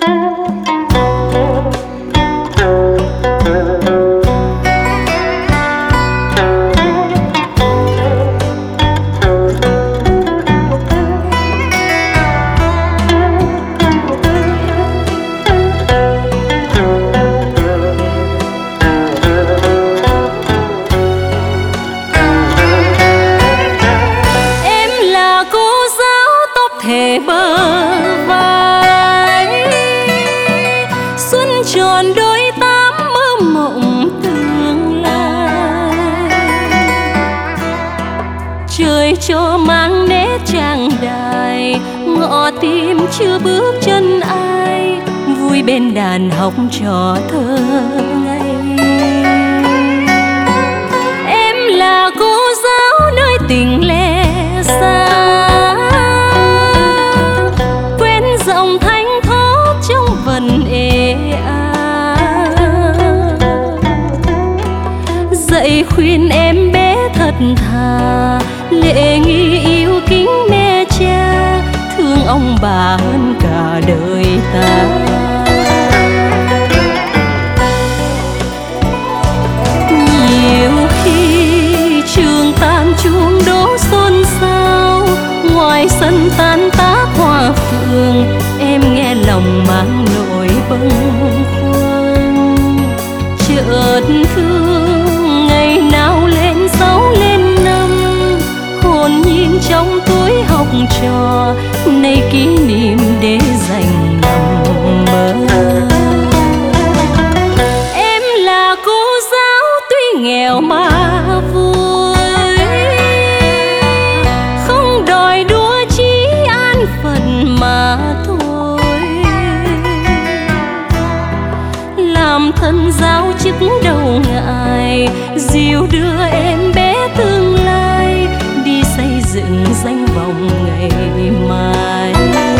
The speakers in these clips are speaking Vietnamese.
Cho mang nét trang đài ngõ tim chưa bước chân ai vui bên đàn học trò thơ ngây. Em là cô giáo nơi tình lẽ xa quen giọng thanh thoát trong vần ê a dạy khuyên em bé thật thà lễ nghi yêu kính mẹ cha thương ông bà hơn cả đời ta. Nhiều khi trường tan chuông đổ xôn xao ngoài sân tan tác hoa phượng em nghe lòng mang nỗi bâng khuâng chợt thương ngày nào lên 6 lên 5 hồn nhiên trong túi học trò nay kỷ niệm để dành nằm mơ. Em là cô giáo tuy nghèo mà vui không đòi đua chí an phận mà thôi làm thân giáo chức đâu ngại dìu đưa em bé tương lai đi xây dựng danh vọng ngày mai.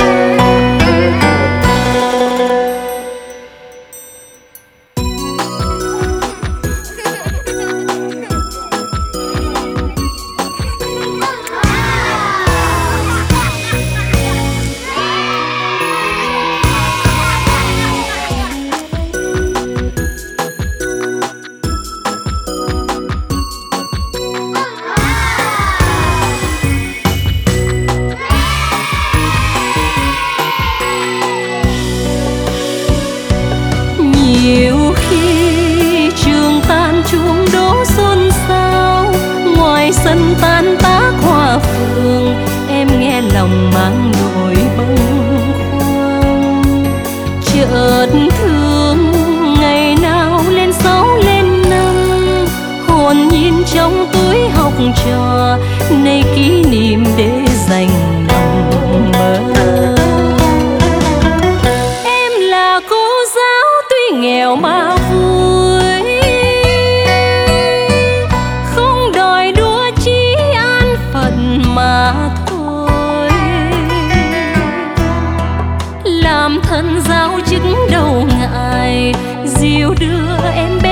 Nhiều khi trường tan chuông đổ xôn xao ngoài sân tan tác hoa phượng em nghe lòng mang nỗi bâng khuâng chợt thương ngày nào lên 6 lên 5 hồn nhiên trong túi học trò nay kỷ niệm để dành nằm mơ. Nghèo mà vui không đòi đua chí an phận mà thôi làm thân giáo chức đâu ngại dìu đưa em bé